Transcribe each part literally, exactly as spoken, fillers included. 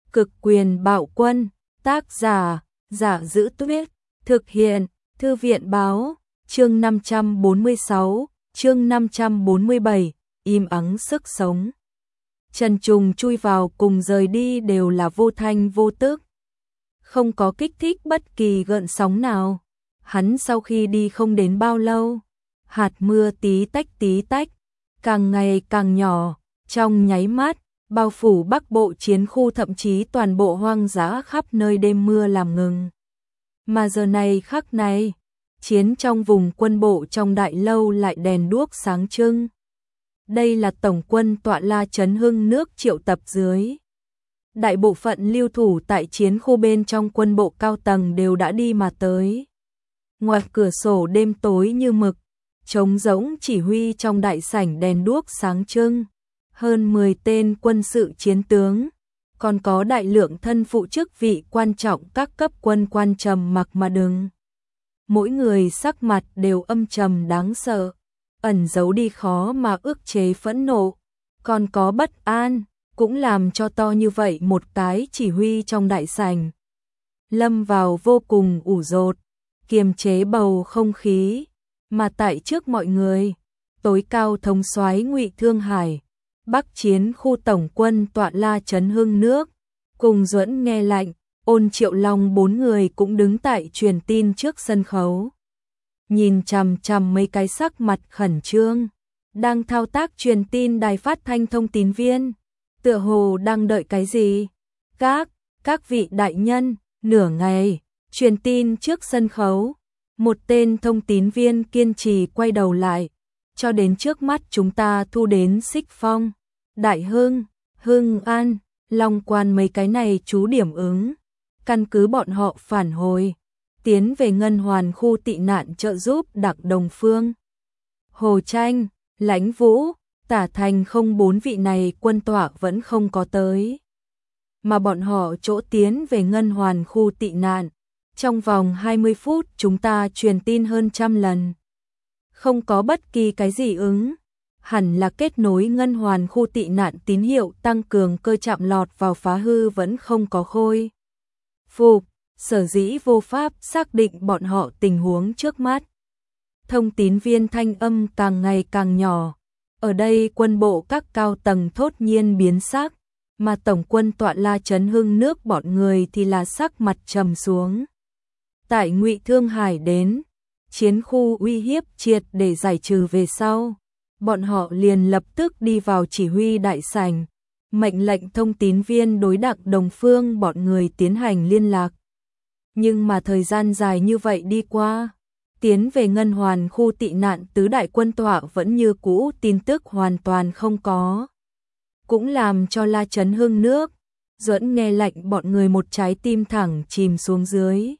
Cực quyền bạo quân, tác giả, Giả Giữ Tuyết, thực hiện, Thư viện báo, chương năm trăm bốn mươi sáu, chương năm trăm bốn mươi bảy, im ắng sức sống. Trần Trùng chui vào cùng rời đi đều là vô thanh vô tức. Không có kích thích bất kỳ gợn sóng nào. Hắn sau khi đi không đến bao lâu, hạt mưa tí tách tí tách, càng ngày càng nhỏ, trong nháy mắt, bao phủ Bắc Bộ chiến khu thậm chí toàn bộ hoang dã khắp nơi đêm mưa làm ngừng. Mà giờ này khắc này, chiến trong vùng quân bộ trong đại lâu lại đèn đuốc sáng trưng. Đây là tổng quân tọa la Trấn Hưng nước triệu tập dưới. Đại bộ phận lưu thủ tại chiến khu bên trong quân bộ cao tầng đều đã đi mà tới. Ngoài cửa sổ đêm tối như mực, trống rỗng chỉ huy trong đại sảnh đèn đuốc sáng trưng. Hơn mười tên quân sự chiến tướng, còn có đại lượng thân phụ chức vị quan trọng các cấp quân quan trầm mặc mà đứng. Mỗi người sắc mặt đều âm trầm đáng sợ, ẩn giấu đi khó mà ức chế phẫn nộ, còn có bất an, cũng làm cho to như vậy một cái chỉ huy trong đại sảnh. Lâm vào vô cùng ủ rột, kiềm chế bầu không khí, mà tại trước mọi người, tối cao thống soái Ngụy Thương Hải, Bắc chiến khu tổng quân tọa la Trấn Hưng nước, cùng Duẫn Nghe Lạnh, Ôn Triệu Long bốn người cũng đứng tại truyền tin trước sân khấu. Nhìn chằm chằm mấy cái sắc mặt khẩn trương, đang thao tác truyền tin đài phát thanh thông tín viên, tựa hồ đang đợi cái gì. Các, các vị đại nhân, nửa ngày, truyền tin trước sân khấu, một tên thông tín viên kiên trì quay đầu lại, cho đến trước mắt chúng ta thu đến Xích Phong, Đại Hưng, Hưng An, Long Quan mấy cái này chú điểm ứng, căn cứ bọn họ phản hồi, tiến về Ngân Hoàn khu tị nạn trợ giúp Đặc Đồng Phương. Hồ Tranh, Lãnh Vũ, Tả Thành không bốn vị này quân tọa vẫn không có tới. Mà bọn họ chỗ tiến về Ngân Hoàn khu tị nạn, trong vòng hai mươi phút chúng ta truyền tin hơn trăm lần. Không có bất kỳ cái gì ứng, hẳn là kết nối Ngân Hoàn khu tị nạn tín hiệu tăng cường cơ chạm lọt vào phá hư vẫn không có khôi phục, sở dĩ vô pháp xác định bọn họ tình huống trước mắt. Thông tín viên thanh âm càng ngày càng nhỏ, ở đây quân bộ các cao tầng thốt nhiên biến sắc, mà tổng quân tọa la Trấn Hưng nước bọn người thì là sắc mặt trầm xuống. Tại Ngụy Thương Hải đến, chiến khu uy hiếp triệt để giải trừ về sau, bọn họ liền lập tức đi vào chỉ huy đại sảnh, mệnh lệnh thông tín viên đối Đặc Đồng Phương bọn người tiến hành liên lạc. Nhưng mà thời gian dài như vậy đi qua, tiến về Ngân Hoàn khu tị nạn tứ đại quân tọa vẫn như cũ tin tức hoàn toàn không có. Cũng làm cho la Trấn Hưng nước, Duẫn Nghe Lạnh bọn người một trái tim thẳng chìm xuống dưới.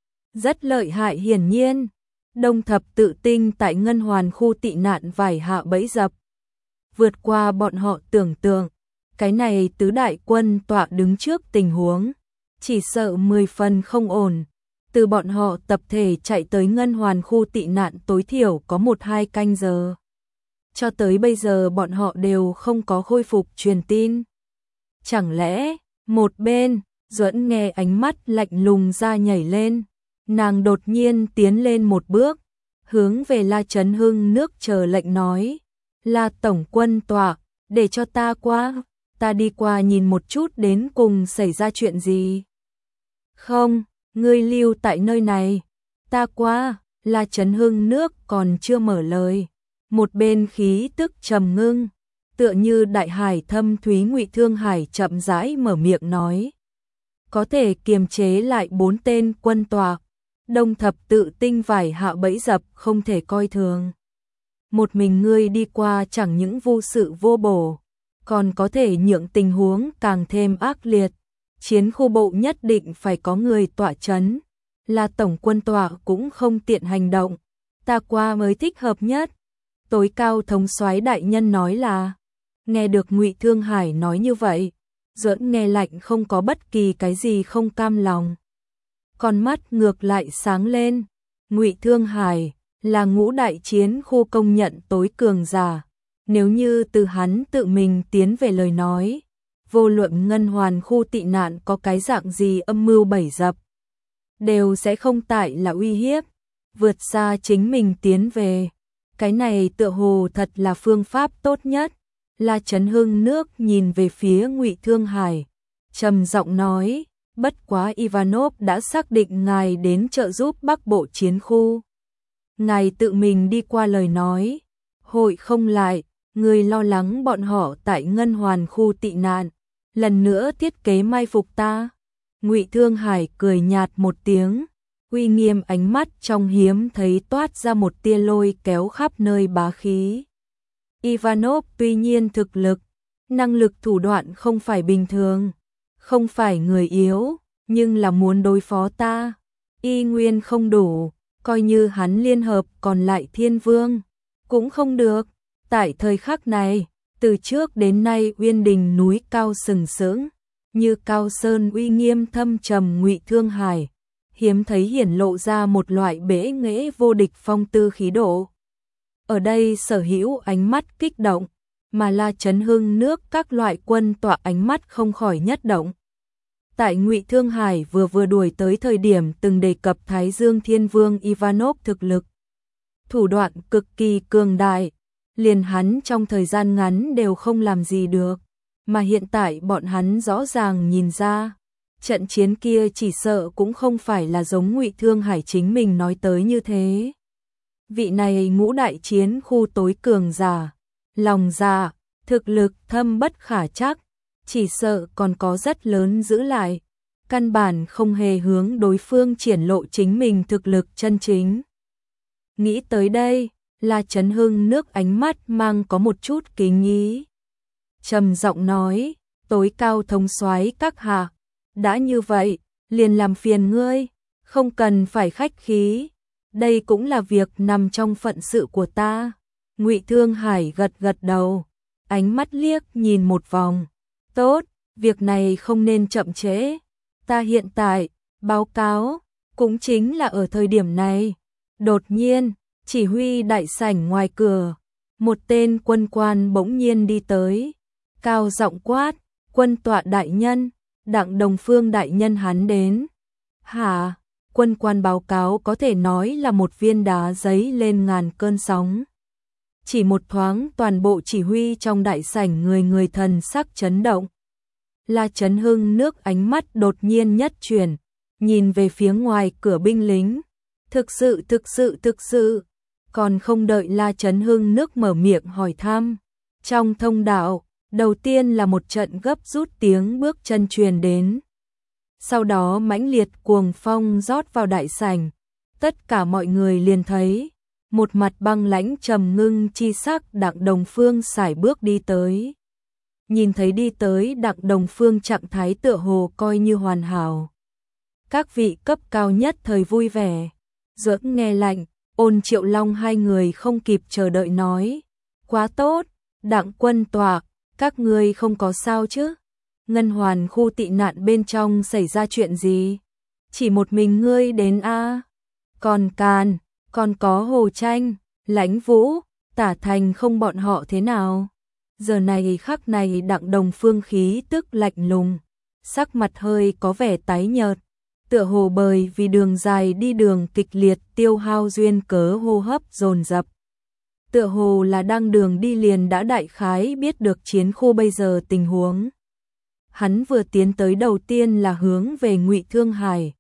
Rất lợi hại hiển nhiên, Đông Thập Tự Tinh tại Ngân Hoàn khu tị nạn vải hạ bẫy dập. Vượt qua bọn họ tưởng tượng, cái này tứ đại quân tọa đứng trước tình huống, chỉ sợ mười phần không ổn. Từ bọn họ tập thể chạy tới Ngân Hoàn khu tị nạn tối thiểu có một hai canh giờ. Cho tới bây giờ bọn họ đều không có khôi phục truyền tin. Chẳng lẽ, một bên, Duẫn Nghe ánh mắt lạnh lùng ra nhảy lên, nàng đột nhiên tiến lên một bước, hướng về la Trấn Hưng nước chờ lệnh nói, là tổng quân tọa, để cho ta qua, ta đi qua nhìn một chút đến cùng xảy ra chuyện gì. Không, ngươi lưu tại nơi này, ta qua, la Trấn Hưng nước còn chưa mở lời. Một bên khí tức trầm ngưng, tựa như đại hải thâm thúy Ngụy Thương Hải chậm rãi mở miệng nói. Có thể kiềm chế lại bốn tên quân tọa, Đông Thập Tự Tinh vải hạ bẫy dập không thể coi thường. Một mình ngươi đi qua chẳng những vô sự vô bổ, còn có thể nhượng tình huống càng thêm ác liệt. Chiến khu bộ nhất định phải có người tọa chấn, là tổng quân tọa cũng không tiện hành động, ta qua mới thích hợp nhất. Tối cao thống soái đại nhân nói là, nghe được Ngụy Thương Hải nói như vậy, Duẫn Nghe Lạnh không có bất kỳ cái gì không cam lòng. Con mắt ngược lại sáng lên, Ngụy Thương Hải là ngũ đại chiến khu công nhận tối cường giả, nếu như từ hắn tự mình tiến về lời nói, vô luận ngân hoàn khu tị nạn có cái dạng gì âm mưu bẫy dập, đều sẽ không tại là uy hiếp, vượt xa chính mình tiến về. Cái này tựa hồ thật là phương pháp tốt nhất. La Chấn Hưng nước nhìn về phía Ngụy Thương Hải, trầm giọng nói, bất quá Ivanov đã xác định ngài đến trợ giúp Bắc Bộ chiến khu. Ngài tự mình đi qua lời nói, hội không lại, người lo lắng bọn họ tại ngân hoàn khu tị nạn, lần nữa thiết kế mai phục ta. Ngụy Thương Hải cười nhạt một tiếng, uy nghiêm ánh mắt trong hiếm thấy toát ra một tia lôi kéo khắp nơi bá khí. Ivanov tuy nhiên thực lực, năng lực thủ đoạn không phải bình thường, không phải người yếu, nhưng là muốn đối phó ta, y nguyên không đủ, coi như hắn liên hợp còn lại thiên vương, cũng không được. Tại thời khắc này, từ trước đến nay Uyên Đình núi cao sừng sững, như cao sơn uy nghiêm thâm trầm Ngụy Thương Hải, hiếm thấy hiển lộ ra một loại bẽ nghễ vô địch phong tư khí độ. Ở đây sở hữu ánh mắt kích động, mà La Chấn Hưng nước các loại quân tọa ánh mắt không khỏi nhất động. Tại Ngụy Thương Hải vừa vừa đuổi tới thời điểm từng đề cập Thái Dương Thiên Vương Ivanov thực lực, thủ đoạn cực kỳ cường đại, liền hắn trong thời gian ngắn đều không làm gì được, mà hiện tại bọn hắn rõ ràng nhìn ra, trận chiến kia chỉ sợ cũng không phải là giống Ngụy Thương Hải chính mình nói tới như thế. Vị này ngũ đại chiến khu tối cường giả, lòng dạ, thực lực thâm bất khả trắc, chỉ sợ còn có rất lớn giữ lại, căn bản không hề hướng đối phương triển lộ chính mình thực lực chân chính. Nghĩ tới đây, La Chấn Hưng nước ánh mắt mang có một chút kính ý, trầm giọng nói, tối cao thống soái các hạ, đã như vậy, liền làm phiền ngươi, không cần phải khách khí, đây cũng là việc nằm trong phận sự của ta. Ngụy Thương Hải gật gật đầu, ánh mắt liếc nhìn một vòng, tốt, việc này không nên chậm trễ, ta hiện tại, báo cáo, cũng chính là ở thời điểm này. Đột nhiên, chỉ huy đại sảnh ngoài cửa, một tên quân quan bỗng nhiên đi tới, cao giọng quát, quân tọa đại nhân, Đặng Đồng Phương đại nhân hắn đến. Hả? Quân quan báo cáo có thể nói là một viên đá giấy lên ngàn cơn sóng. Chỉ một thoáng toàn bộ chỉ huy trong đại sảnh người người thần sắc chấn động. La Chấn Hưng nước ánh mắt đột nhiên nhất chuyển, nhìn về phía ngoài cửa binh lính. Thực sự thực sự thực sự, còn không đợi La Chấn Hưng nước mở miệng hỏi thăm. Trong thông đạo, đầu tiên là một trận gấp rút tiếng bước chân truyền đến. Sau đó mãnh liệt cuồng phong rót vào đại sảnh, tất cả mọi người liền thấy, một mặt băng lãnh trầm ngưng chi sắc Đặng Đồng Phương sải bước đi tới. Nhìn thấy đi tới Đặng Đồng Phương trạng thái tựa hồ coi như hoàn hảo. Các vị cấp cao nhất thời vui vẻ, dưỡng nghe lạnh, Ôn Triệu Long hai người không kịp chờ đợi nói, quá tốt, Đặng quân tọa, các ngươi không có sao chứ? Ngân hoàn khu tị nạn bên trong xảy ra chuyện gì? Chỉ một mình ngươi đến a? À? Còn Càn, còn có Hồ Tranh, Lãnh Vũ, Tả Thành không bọn họ thế nào? Giờ này khắc này Đặng Đồng Phương khí tức lạnh lùng, sắc mặt hơi có vẻ tái nhợt, tựa hồ bởi vì đường dài đi đường kịch liệt tiêu hao duyên cớ hô hấp dồn dập. Tựa hồ là đang đường đi liền đã đại khái biết được chiến khu bây giờ tình huống. Hắn vừa tiến tới đầu tiên là hướng về Ngụy Thương Hải.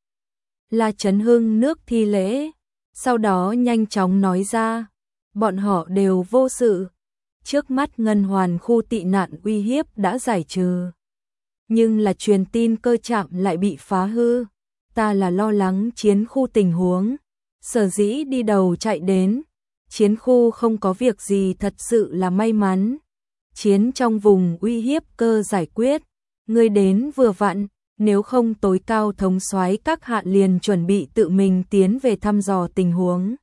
La Chấn Hưng nước thi lễ, sau đó nhanh chóng nói ra, bọn họ đều vô sự. Trước mắt ngân hoàn khu tị nạn uy hiếp đã giải trừ. Nhưng là truyền tin cơ trạm lại bị phá hư. Ta là lo lắng chiến khu tình huống, sở dĩ đi đầu chạy đến. Chiến khu không có việc gì thật sự là may mắn. Chiến trong vùng uy hiếp cơ giải quyết. Ngươi đến vừa vặn, nếu không tối cao thống soái các hạ liền chuẩn bị tự mình tiến về thăm dò tình huống.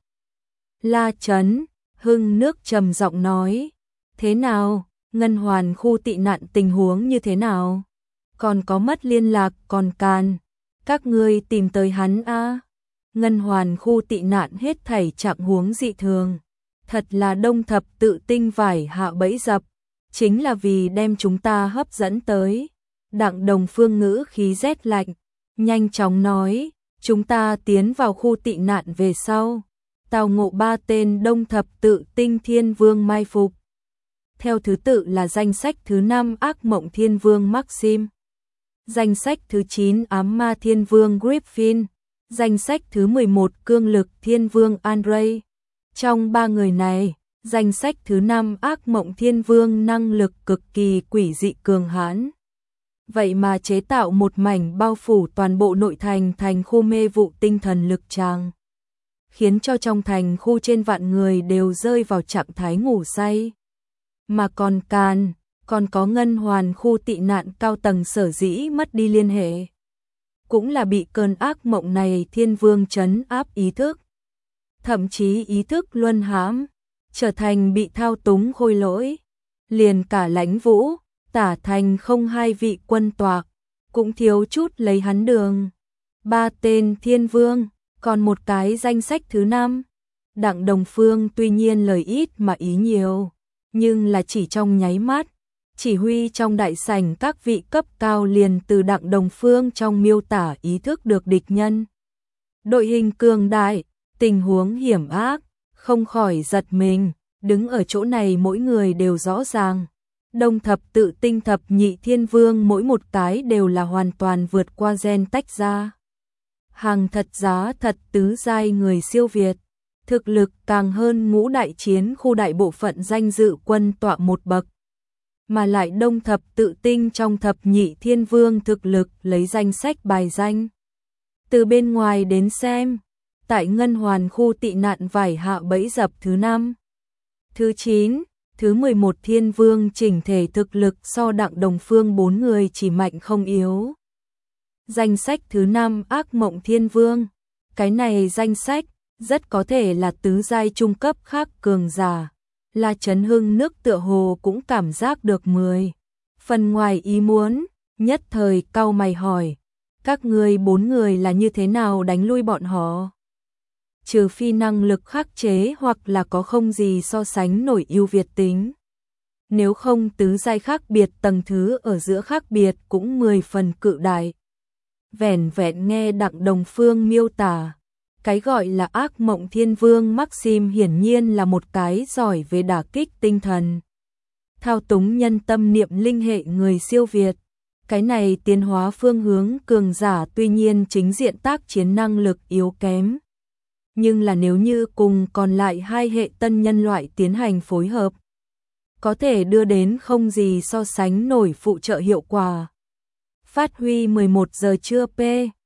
La Chấn Hưng nước trầm giọng nói, thế nào, ngân hoàn khu tị nạn tình huống như thế nào? Còn có mất liên lạc còn Càn, các ngươi tìm tới hắn a? À? Ngân hoàn khu tị nạn hết thảy trạng huống dị thường, thật là đông thập tự tinh vải hạ bẫy dập, chính là vì đem chúng ta hấp dẫn tới. Đặng Đồng Phương ngữ khí rét lạnh, nhanh chóng nói, chúng ta tiến vào khu tị nạn về sau, tào ngộ ba tên Đông Thập Tự Tinh Thiên Vương mai phục. Theo thứ tự là danh sách thứ năm Ác Mộng Thiên Vương Maxim, danh sách thứ chín Ám Ma Thiên Vương Griffin, danh sách thứ mười một Cương Lực Thiên Vương Andre. Trong ba người này, danh sách thứ năm Ác Mộng Thiên Vương năng lực cực kỳ quỷ dị cường hãn. Vậy mà chế tạo một mảnh bao phủ toàn bộ nội thành thành khu mê vụ tinh thần lực tràng, khiến cho trong thành khu trên vạn người đều rơi vào trạng thái ngủ say. Mà còn Càn, còn có Ngân Hoàn khu tị nạn cao tầng sở dĩ mất đi liên hệ, cũng là bị cơn ác mộng này Thiên Vương trấn áp ý thức, thậm chí ý thức luân hãm, trở thành bị thao túng khôi lỗi. Liền cả Lãnh Vũ, Tả Thành không hai vị quân tọa, cũng thiếu chút lấy hắn đường. Ba tên Thiên Vương, còn một cái danh sách thứ năm. Đặng Đồng Phương tuy nhiên lời ít mà ý nhiều, nhưng là chỉ trong nháy mắt, chỉ huy trong đại sảnh các vị cấp cao liền từ Đặng Đồng Phương trong miêu tả ý thức được địch nhân. Đội hình cường đại, tình huống hiểm ác, không khỏi giật mình, đứng ở chỗ này mỗi người đều rõ ràng. Đông Thập Tự Tinh Thập Nhị Thiên Vương mỗi một cái đều là hoàn toàn vượt qua gen tách ra. Hàng thật giá thật tứ giai người siêu việt, thực lực càng hơn ngũ đại chiến khu đại bộ phận danh dự quân tọa một bậc. Mà lại Đông Thập Tự Tinh trong Thập Nhị Thiên Vương thực lực lấy danh sách bài danh. Từ bên ngoài đến xem, tại Ngân Hoàn khu tị nạn vải hạ bẫy dập thứ năm, thứ chín, thứ mười một Thiên Vương chỉnh thể thực lực so Đặng Đồng Phương bốn người chỉ mạnh không yếu. Danh sách thứ năm Ác Mộng Thiên Vương, cái này danh sách rất có thể là tứ giai trung cấp khác cường giả. La Chấn Hưng nước tựa hồ cũng cảm giác được mười phần ngoài ý muốn, nhất thời cau mày hỏi, các ngươi bốn người là như thế nào đánh lui bọn họ? Trừ phi năng lực khắc chế hoặc là có không gì so sánh nổi ưu việt tính. Nếu không tứ giai khác biệt tầng thứ ở giữa khác biệt cũng mười phần cự đại. Vẻn vẹn nghe Đặng Đồng Phương miêu tả, cái gọi là Ác Mộng Thiên Vương Maxim hiển nhiên là một cái giỏi về đả kích tinh thần, thao túng nhân tâm niệm linh hệ người siêu việt. Cái này tiến hóa phương hướng cường giả tuy nhiên chính diện tác chiến năng lực yếu kém, nhưng là nếu như cùng còn lại hai hệ tân nhân loại tiến hành phối hợp, có thể đưa đến không gì so sánh nổi phụ trợ hiệu quả. Phát huy mười một giờ trưa P,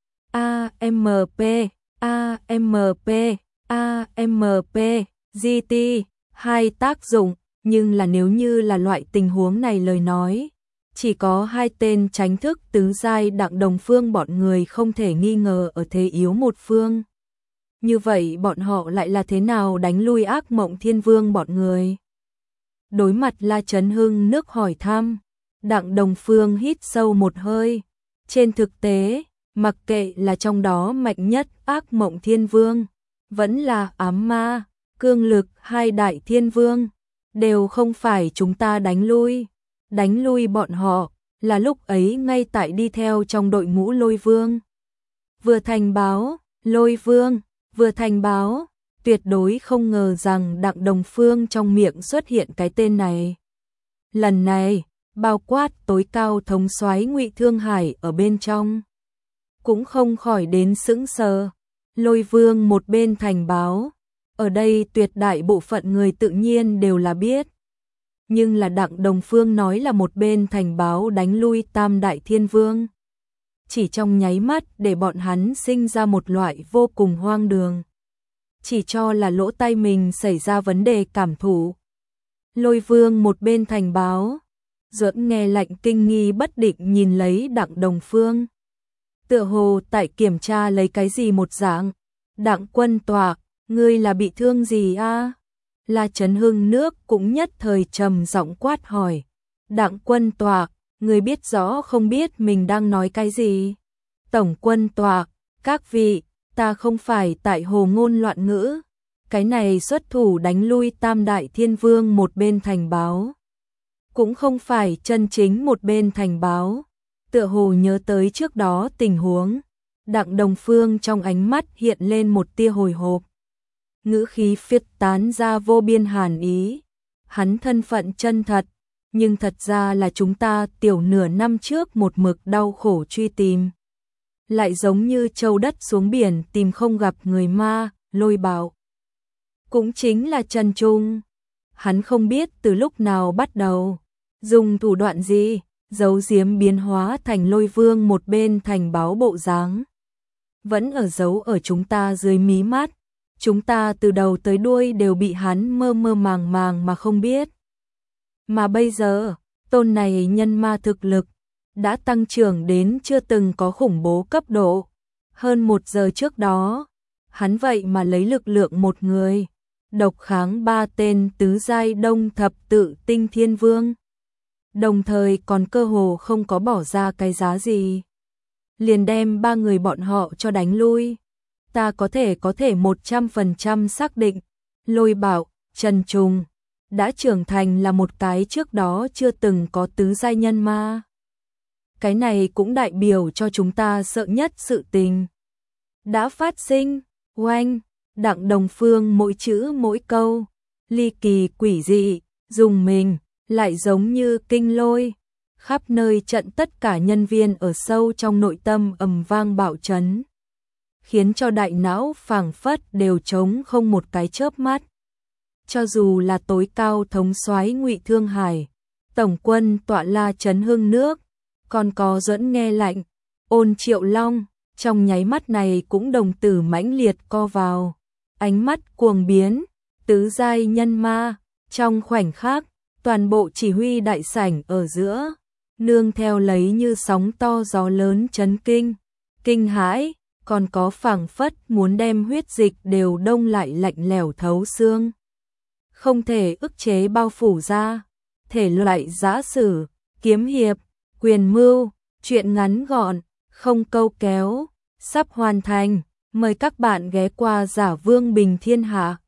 A M P, A M P, A M P, G T, hai tác dụng, nhưng là nếu như là loại tình huống này lời nói, chỉ có hai tên tránh thức tứ giai Đặng Đồng Phương bọn người không thể nghi ngờ ở thế yếu một phương. Như vậy bọn họ lại là thế nào đánh lui Ác Mộng Thiên Vương bọn người? Đối mặt La Chấn Hưng nước hỏi thăm, Đặng Đồng Phương hít sâu một hơi. Trên thực tế, mặc kệ là trong đó mạnh nhất Ác Mộng Thiên Vương, vẫn là Ám Ma, Cương Lực hai đại thiên vương, đều không phải chúng ta đánh lui. Đánh lui bọn họ, là lúc ấy ngay tại đi theo trong đội ngũ Lôi Vương. Vừa thành báo, Lôi Vương, vừa thành báo, tuyệt đối không ngờ rằng Đặng Đồng Phương trong miệng xuất hiện cái tên này. Lần này, bao quát tối cao thống soái Ngụy Thương Hải ở bên trong, cũng không khỏi đến sững sờ. Lôi Vương một bên thành báo, ở đây tuyệt đại bộ phận người tự nhiên đều là biết. Nhưng là Đặng Đồng Phương nói là một bên thành báo đánh lui Tam Đại Thiên Vương, chỉ trong nháy mắt để bọn hắn sinh ra một loại vô cùng hoang đường, chỉ cho là lỗ tai mình xảy ra vấn đề cảm thụ. Lôi Vương một bên thành báo, Duẫn nghe lạnh kinh nghi bất định nhìn lấy Đặng Đồng Phương, tựa hồ tại kiểm tra lấy cái gì một dạng. Đặng quân tọa, ngươi là bị thương gì a? À? La Chấn Hưng nước cũng nhất thời trầm giọng quát hỏi. Đặng quân tọa, ngươi biết rõ không biết mình đang nói cái gì? Tổng quân tọa, các vị, ta không phải tại hồ ngôn loạn ngữ. Cái này xuất thủ đánh lui Tam Đại Thiên Vương một bên thành báo, cũng không phải chân chính một bên thành báo. tựa hồ nhớ tới trước đó tình huống. Đặng Đồng Phương trong ánh mắt hiện lên một tia hồi hộp. Ngữ khí phiết tán ra vô biên hàn ý. Hắn thân phận chân thật, nhưng thật ra là chúng ta tiểu nửa năm trước một mực đau khổ truy tìm. Lại giống như châu đất xuống biển tìm không gặp người ma, Lôi Bảo. Cũng chính là Trần Trung. Hắn không biết từ lúc nào bắt đầu, dùng thủ đoạn gì, giấu giếm biến hóa thành Lôi Vương một bên thành báo bộ dáng. Vẫn ở giấu ở chúng ta dưới mí mắt. Chúng ta từ đầu tới đuôi đều bị hắn mơ mơ màng màng mà không biết. Mà bây giờ, tôn này nhân ma thực lực đã tăng trưởng đến chưa từng có khủng bố cấp độ. Hơn một giờ trước đó, hắn vậy mà lấy lực lượng một người, độc kháng ba tên tứ giai đông thập tự tinh thiên vương. Đồng thời còn cơ hồ không có bỏ ra cái giá gì. Liền đem ba người bọn họ cho đánh lui. Ta có thể có thể một trăm phần trăm xác định, Lôi Bảo, Trần Trùng đã trưởng thành là một cái trước đó chưa từng có tứ giai nhân ma. Cái này cũng đại biểu cho chúng ta sợ nhất sự tình đã phát sinh. Oanh, Đặng Đồng Phương mỗi chữ mỗi câu ly kỳ quỷ dị, dùng mình, lại giống như kinh lôi. Khắp nơi trận tất cả nhân viên ở sâu trong nội tâm ầm vang bạo chấn, khiến cho đại não phảng phất đều trống không một cái chớp mắt. Cho dù là tối cao thống soái Ngụy Thương Hải, tổng quân tọa la Trấn Hưng Nước, còn có Duẫn Nghe Lạnh, Ôn Triệu Long, trong nháy mắt này cũng đồng tử mãnh liệt co vào, ánh mắt cuồng biến, tứ giai nhân ma, trong khoảnh khắc, toàn bộ chỉ huy đại sảnh ở giữa, nương theo lấy như sóng to gió lớn chấn kinh, kinh hãi, còn có phảng phất muốn đem huyết dịch đều đông lại lạnh lẽo thấu xương. Không thể ức chế bao phủ ra, thể loại giã sử, kiếm hiệp, quyền mưu, truyện ngắn gọn, không câu kéo, sắp hoàn thành, mời các bạn ghé qua Giả Vương Bình Thiên Hạ.